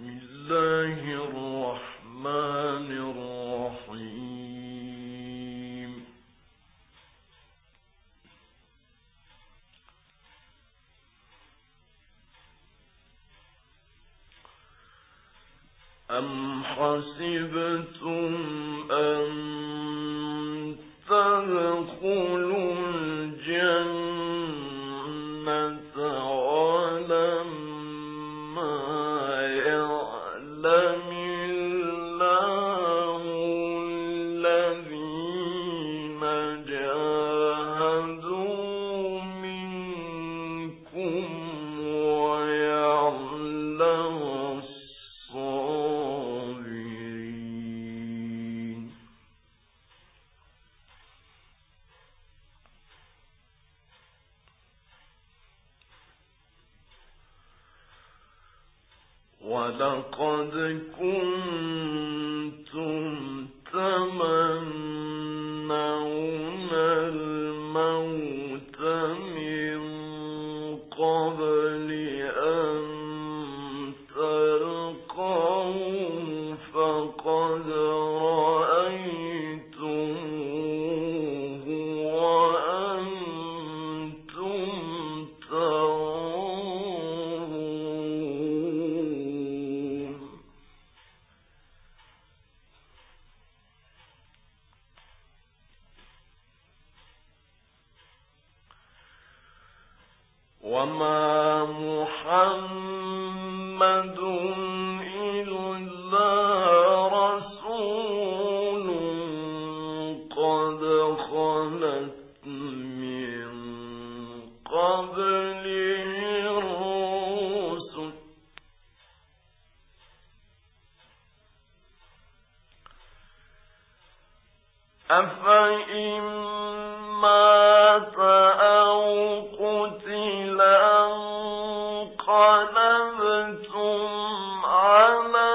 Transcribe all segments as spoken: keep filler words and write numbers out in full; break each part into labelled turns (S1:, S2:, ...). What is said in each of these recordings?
S1: الله الرحمن الرحيم. أم حسبتم أن تدخلوا الجنة ولما يعلم الله الذين جاهدوا منكم ويعلم الصابرين. ولقد كنتم تمنون الموت من قبل أن تلقوه فقد رأيتموه وأنتم تنظرون. وما محمد إلا رسول قد خلت من قبله الرسل أفإن مات أو قتل انقلبتم على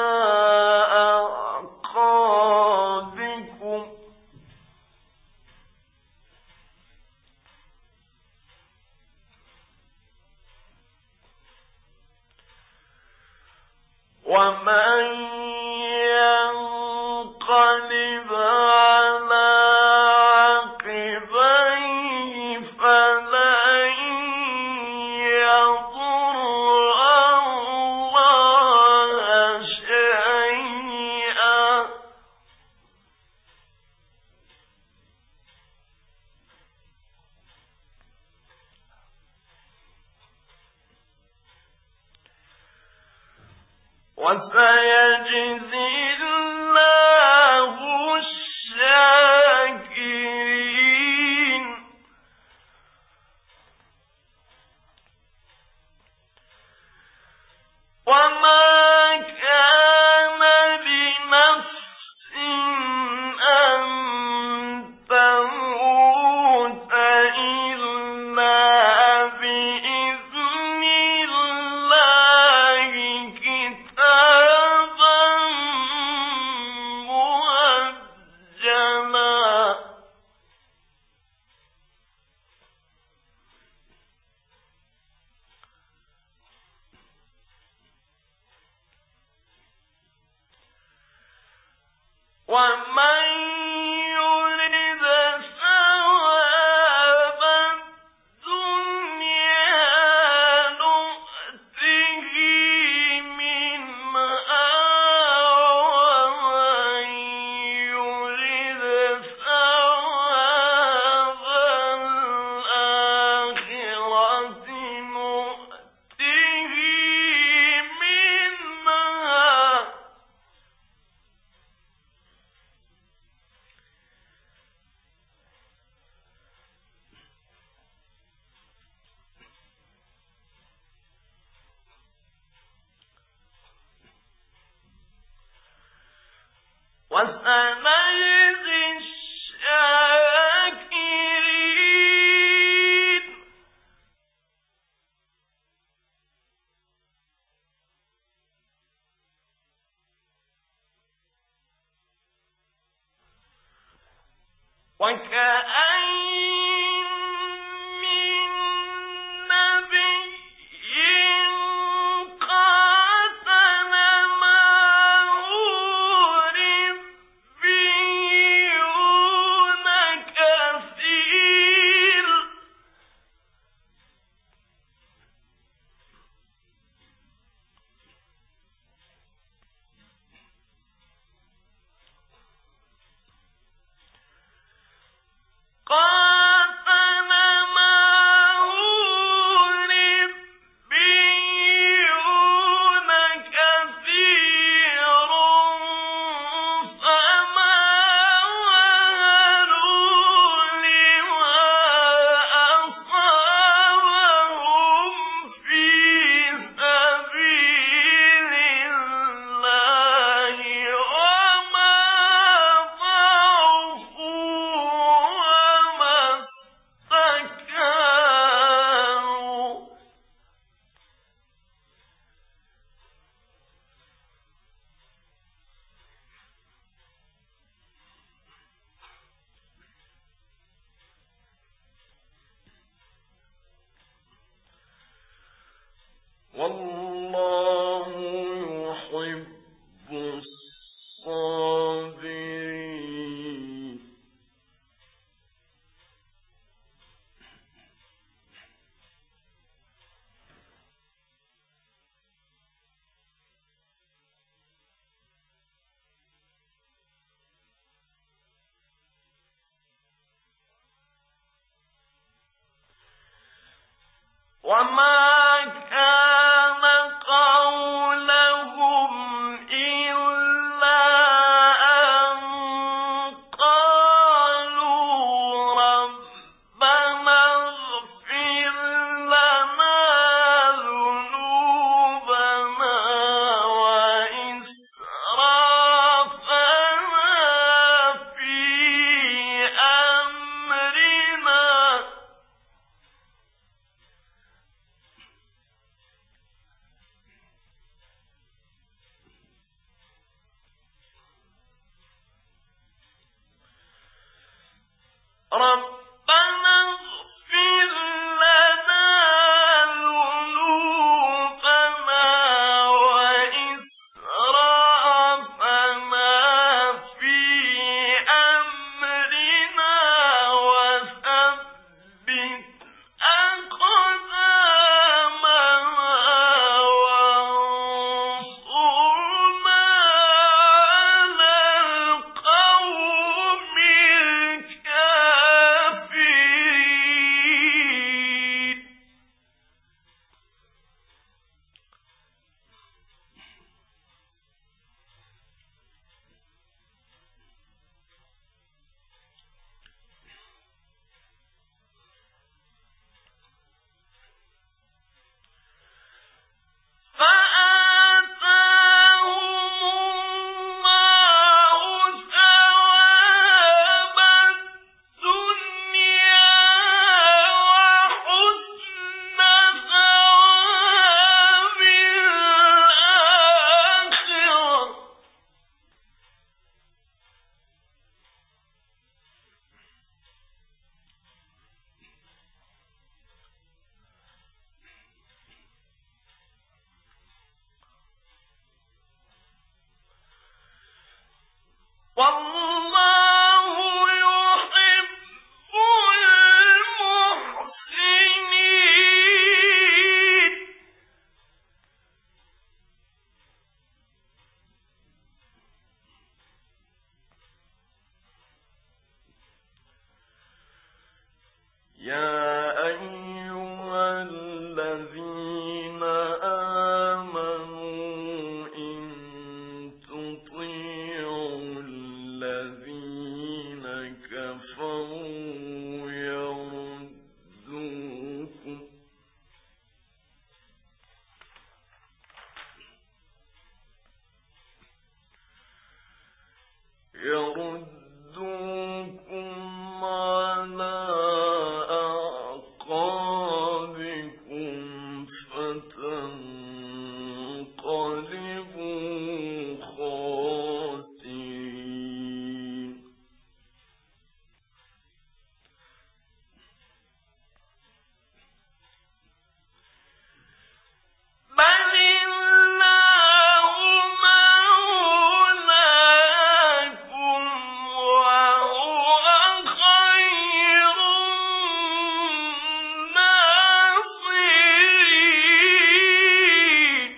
S1: أعقابكم ومن ينقلب على عقبيه فلن يضر الله شيئا وسيجزي الله الشاكرين. وما كان لنفس أن تموت إلا بإذن الله كتابا مؤجلا. ومن يرد ثواب الدنيا نؤته منها ومن يرد ثواب الآخرة نؤته منها وسنجزي الشاكرين. وكأين من نبي قاتل والله يحب الصابرين. وما كان قولهم إلا أن قالوا ربنا اغفر لنا ذنوبنا وإسرافنا في أمرنا. ربنا اغفر لنا ذنوبنا وإسرافنا في أمرنا وثبت أقدامنا وانصرنا على القوم الكافرين. فآتاهم الله ثواب الدنيا وحسن ثواب الآخرة. والله يحب المحسنين. يا أيها الذين آمنوا إن تطيعوا الذين كفروا يردوكم يردوكم على أعقابكم فتنقلبوا خاسرين. بل الله مولاكم وهو خير الناصرين.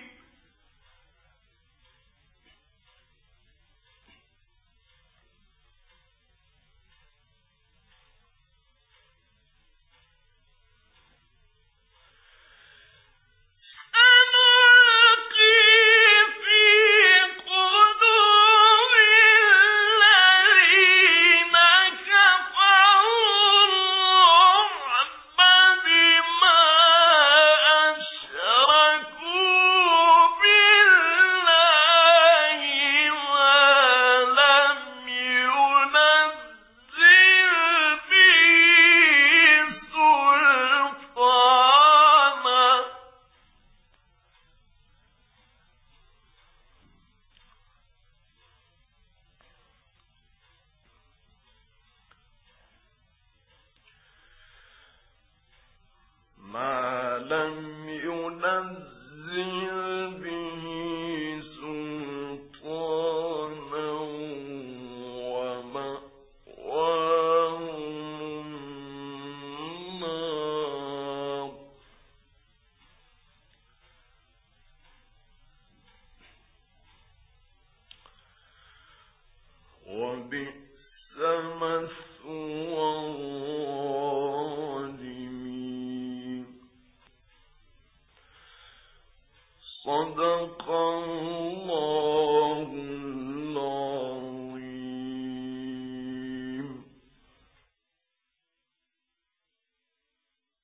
S1: سنلقي في قلوب الذين كفروا الرعب بما أشركوا بالله ما لم ينزل به سلطانا. ما لم ينزل صدق الله